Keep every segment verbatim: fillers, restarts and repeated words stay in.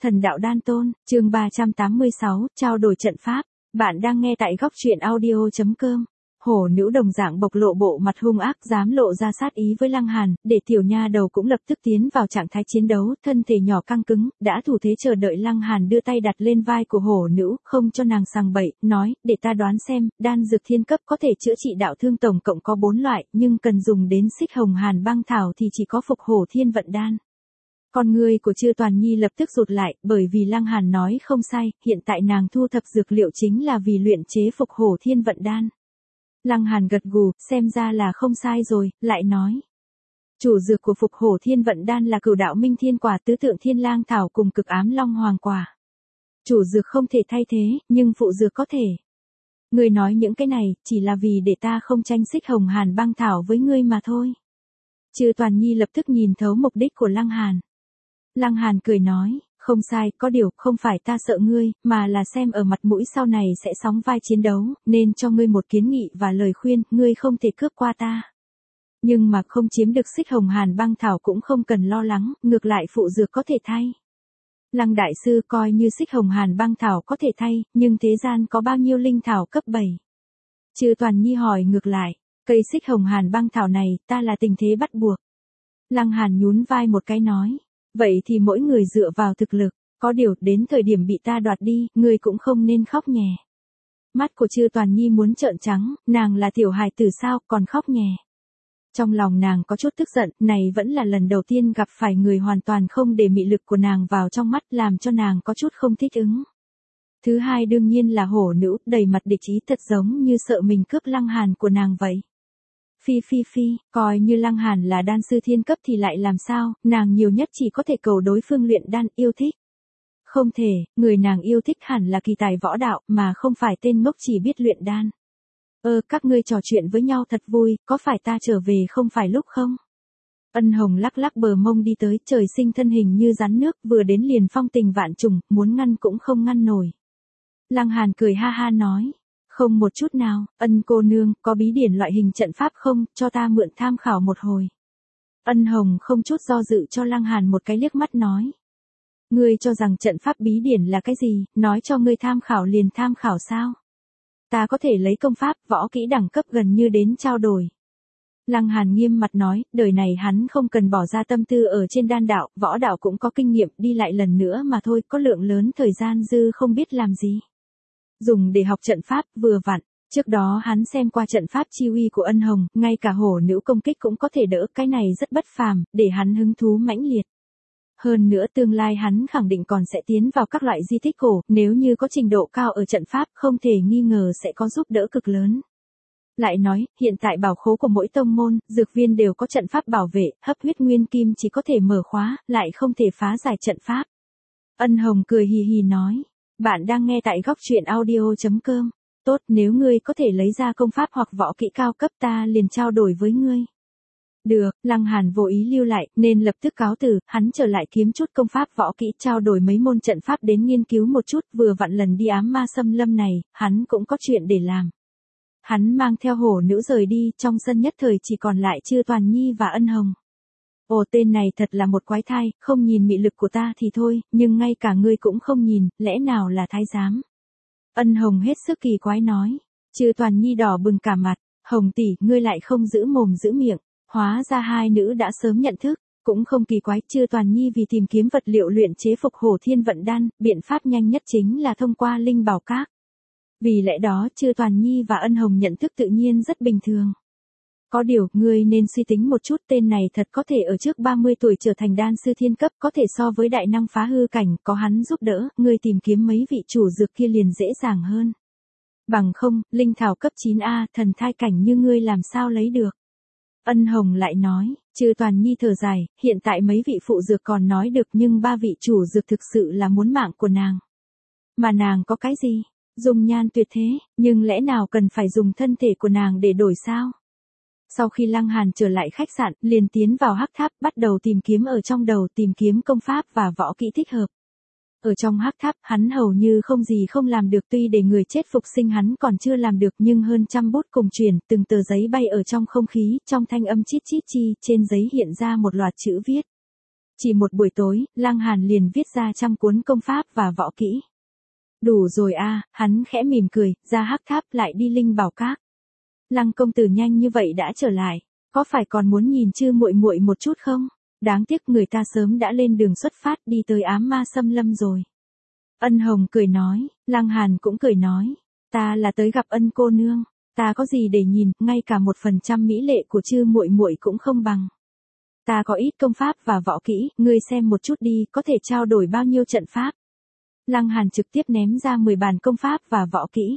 Thần đạo đan tôn, chương ba trăm tám mươi sáu, trao đổi trận pháp. Bạn đang nghe tại góc truyện audio chấm com. Hổ nữ đồng dạng bộc lộ bộ mặt hung ác, dám lộ ra sát ý với Lăng Hàn, để tiểu nha đầu cũng lập tức tiến vào trạng thái chiến đấu, thân thể nhỏ căng cứng, đã thủ thế chờ đợi Lăng Hàn đưa tay đặt lên vai của hổ nữ, không cho nàng sằng bậy, nói, để ta đoán xem, đan dược thiên cấp có thể chữa trị đạo thương tổng cộng có bốn loại, nhưng cần dùng đến xích hồng hàn băng thảo thì chỉ có phục hổ thiên vận đan. Con người của Trư Toàn Nhi lập tức rụt lại, bởi vì Lăng Hàn nói không sai, hiện tại nàng thu thập dược liệu chính là vì luyện chế phục hổ thiên vận đan. Lăng Hàn gật gù, xem ra là không sai rồi, lại nói. Chủ dược của phục hổ thiên vận đan là cửu đạo minh thiên quả, tứ tượng thiên lang thảo cùng cực ám long hoàng quả. Chủ dược không thể thay thế, nhưng phụ dược có thể. Ngươi nói những cái này, chỉ là vì để ta không tranh xích hồng hàn băng thảo với ngươi mà thôi. Trư Toàn Nhi lập tức nhìn thấu mục đích của Lăng Hàn. Lăng Hàn cười nói, không sai, có điều, không phải ta sợ ngươi, mà là xem ở mặt mũi sau này sẽ sóng vai chiến đấu, nên cho ngươi một kiến nghị và lời khuyên, ngươi không thể cướp qua ta. Nhưng mà không chiếm được xích hồng hàn băng thảo cũng không cần lo lắng, ngược lại phụ dược có thể thay. Lăng đại sư coi như xích hồng hàn băng thảo có thể thay, nhưng thế gian có bao nhiêu linh thảo cấp bảy? Trư Toàn Nhi hỏi ngược lại, cây xích hồng hàn băng thảo này, ta là tình thế bắt buộc. Lăng Hàn nhún vai một cái nói. Vậy thì mỗi người dựa vào thực lực, có điều đến thời điểm bị ta đoạt đi, ngươi cũng không nên khóc nhè. Mắt của Trư Toàn Nhi muốn trợn trắng, nàng là tiểu hài tử sao, còn khóc nhè. Trong lòng nàng có chút tức giận, này vẫn là lần đầu tiên gặp phải người hoàn toàn không để mị lực của nàng vào trong mắt, làm cho nàng có chút không thích ứng. Thứ hai đương nhiên là hổ nữ, đầy mặt địch ý, thật giống như sợ mình cướp Lăng Hàn của nàng vậy. Phi phi phi, coi như Lăng Hàn là đan sư thiên cấp thì lại làm sao, nàng nhiều nhất chỉ có thể cầu đối phương luyện đan, yêu thích. Không thể, người nàng yêu thích hẳn là kỳ tài võ đạo, mà không phải tên ngốc chỉ biết luyện đan. Ơ, các ngươi trò chuyện với nhau thật vui, có phải ta trở về không phải lúc không? Ân Hồng lắc lắc bờ mông đi tới, trời sinh thân hình như rắn nước, vừa đến liền phong tình vạn trùng, muốn ngăn cũng không ngăn nổi. Lăng Hàn cười ha ha nói. Không một chút nào, Ân cô nương, có bí điển loại hình trận pháp không, cho ta mượn tham khảo một hồi. Ân Hồng không chút do dự cho Lăng Hàn một cái liếc mắt nói. Ngươi cho rằng trận pháp bí điển là cái gì, nói cho ngươi tham khảo liền tham khảo sao? Ta có thể lấy công pháp, võ kỹ đẳng cấp gần như đến trao đổi. Lăng Hàn nghiêm mặt nói, đời này hắn không cần bỏ ra tâm tư ở trên đan đạo, võ đạo cũng có kinh nghiệm, đi lại lần nữa mà thôi, có lượng lớn thời gian dư không biết làm gì. Dùng để học trận pháp, vừa vặn, trước đó hắn xem qua trận pháp chi uy của Ân Hồng, ngay cả hổ nữ công kích cũng có thể đỡ, cái này rất bất phàm, để hắn hứng thú mãnh liệt. Hơn nữa tương lai hắn khẳng định còn sẽ tiến vào các loại di tích cổ, nếu như có trình độ cao ở trận pháp, không thể nghi ngờ sẽ có giúp đỡ cực lớn. Lại nói, hiện tại bảo khố của mỗi tông môn, dược viên đều có trận pháp bảo vệ, hấp huyết nguyên kim chỉ có thể mở khóa, lại không thể phá giải trận pháp. Ân Hồng cười hì hì nói. Bạn đang nghe tại góc truyện audio chấm com. Tốt, nếu ngươi có thể lấy ra công pháp hoặc võ kỹ cao cấp ta liền trao đổi với ngươi. Được, Lăng Hàn vô ý lưu lại, nên lập tức cáo từ, hắn trở lại kiếm chút công pháp võ kỹ, trao đổi mấy môn trận pháp đến nghiên cứu một chút, vừa vặn lần đi ám ma xâm lâm này, hắn cũng có chuyện để làm. Hắn mang theo hổ nữ rời đi, trong sân nhất thời chỉ còn lại Trư Toàn Nhi và Ân Hồng. Ồ, tên này thật là một quái thai, không nhìn mị lực của ta thì thôi, nhưng ngay cả ngươi cũng không nhìn, lẽ nào là thái giám? Ân Hồng hết sức kỳ quái nói. Trư Toàn Nhi đỏ bừng cả mặt, Hồng tỷ, ngươi lại không giữ mồm giữ miệng, hóa ra hai nữ đã sớm nhận thức, cũng không kỳ quái. Trư Toàn Nhi vì tìm kiếm vật liệu luyện chế phục hổ thiên vận đan, biện pháp nhanh nhất chính là thông qua linh bảo các. Vì lẽ đó Trư Toàn Nhi và Ân Hồng nhận thức tự nhiên rất bình thường. Có điều, ngươi nên suy tính một chút, tên này thật có thể ở trước ba mươi tuổi trở thành đan sư thiên cấp, có thể so với đại năng phá hư cảnh, có hắn giúp đỡ, ngươi tìm kiếm mấy vị chủ dược kia liền dễ dàng hơn. Bằng không, linh thảo cấp chín A, thần thai cảnh như ngươi làm sao lấy được. Ân Hồng lại nói, Trư Toàn Nhi thở dài, hiện tại mấy vị phụ dược còn nói được nhưng ba vị chủ dược thực sự là muốn mạng của nàng. Mà nàng có cái gì? Dùng nhan tuyệt thế, nhưng lẽ nào cần phải dùng thân thể của nàng để đổi sao? Sau khi Lăng Hàn trở lại khách sạn, liền tiến vào hắc tháp, bắt đầu tìm kiếm ở trong đầu, tìm kiếm công pháp và võ kỹ thích hợp. Ở trong hắc tháp, hắn hầu như không gì không làm được, tuy để người chết phục sinh hắn còn chưa làm được, nhưng hơn trăm bút cùng chuyển, từng tờ giấy bay ở trong không khí, trong thanh âm chít chít chi, trên giấy hiện ra một loạt chữ viết. Chỉ một buổi tối, Lăng Hàn liền viết ra trăm cuốn công pháp và võ kỹ. Đủ rồi a, hắn khẽ mỉm cười, ra Hắc Tháp lại đi Linh Bảo Các. Lăng công tử nhanh như vậy đã trở lại, có phải còn muốn nhìn Chư muội muội một chút không? Đáng tiếc người ta sớm đã lên đường xuất phát đi tới ám ma xâm lâm rồi. Ân Hồng cười nói, Lăng Hàn cũng cười nói, ta là tới gặp Ân cô nương, ta có gì để nhìn, ngay cả một phần trăm mỹ lệ của Chư muội muội cũng không bằng. Ta có ít công pháp và võ kỹ, ngươi xem một chút đi, có thể trao đổi bao nhiêu trận pháp. Lăng Hàn trực tiếp ném ra mười bản công pháp và võ kỹ.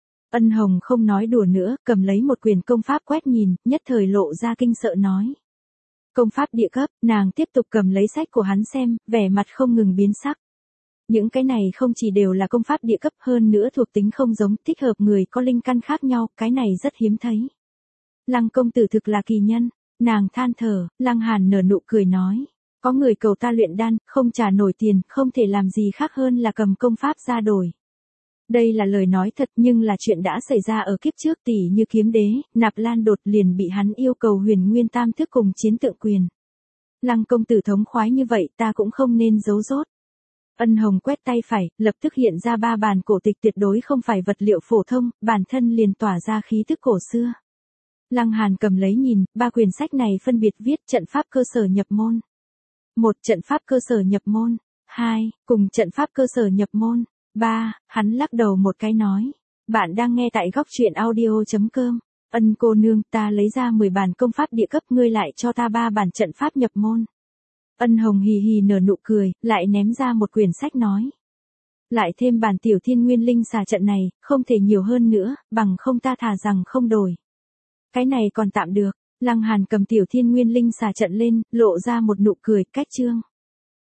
Ân Hồng không nói đùa nữa, cầm lấy một quyển công pháp quét nhìn, nhất thời lộ ra kinh sợ nói. Công pháp địa cấp, nàng tiếp tục cầm lấy sách của hắn xem, vẻ mặt không ngừng biến sắc. Những cái này không chỉ đều là công pháp địa cấp, hơn nữa thuộc tính không giống, thích hợp người có linh căn khác nhau, cái này rất hiếm thấy. Lăng công tử thực là kỳ nhân, nàng than thở. Lăng Hàn nở nụ cười nói. Có người cầu ta luyện đan, không trả nổi tiền, không thể làm gì khác hơn là cầm công pháp ra đổi. Đây là lời nói thật nhưng là chuyện đã xảy ra ở kiếp trước, tỷ như Kiếm Đế, Nạp Lan Đột liền bị hắn yêu cầu Huyền Nguyên Tam Thức cùng Chiến Tượng Quyền. Lăng công tử thống khoái như vậy ta cũng không nên giấu rốt. Ân Hồng quét tay phải, lập tức hiện ra ba bản cổ tịch tuyệt đối không phải vật liệu phổ thông, bản thân liền tỏa ra khí tức cổ xưa. Lăng Hàn cầm lấy nhìn, ba quyển sách này phân biệt viết trận pháp cơ sở nhập môn. Một, trận pháp cơ sở nhập môn. Hai, cùng trận pháp cơ sở nhập môn. Ba, hắn lắc đầu một cái nói. Bạn đang nghe tại góc truyện audio chấm com. Ân cô nương, ta lấy ra mười bản công pháp địa cấp, ngươi lại cho ta ba bản trận pháp nhập môn. Ân Hồng hì hì nở nụ cười, lại ném ra một quyển sách nói. Lại thêm bản tiểu thiên nguyên linh xà trận này, không thể nhiều hơn nữa, bằng không ta thà rằng không đổi. Cái này còn tạm được. Lăng Hàn cầm tiểu thiên nguyên linh xà trận lên, lộ ra một nụ cười, cách chương.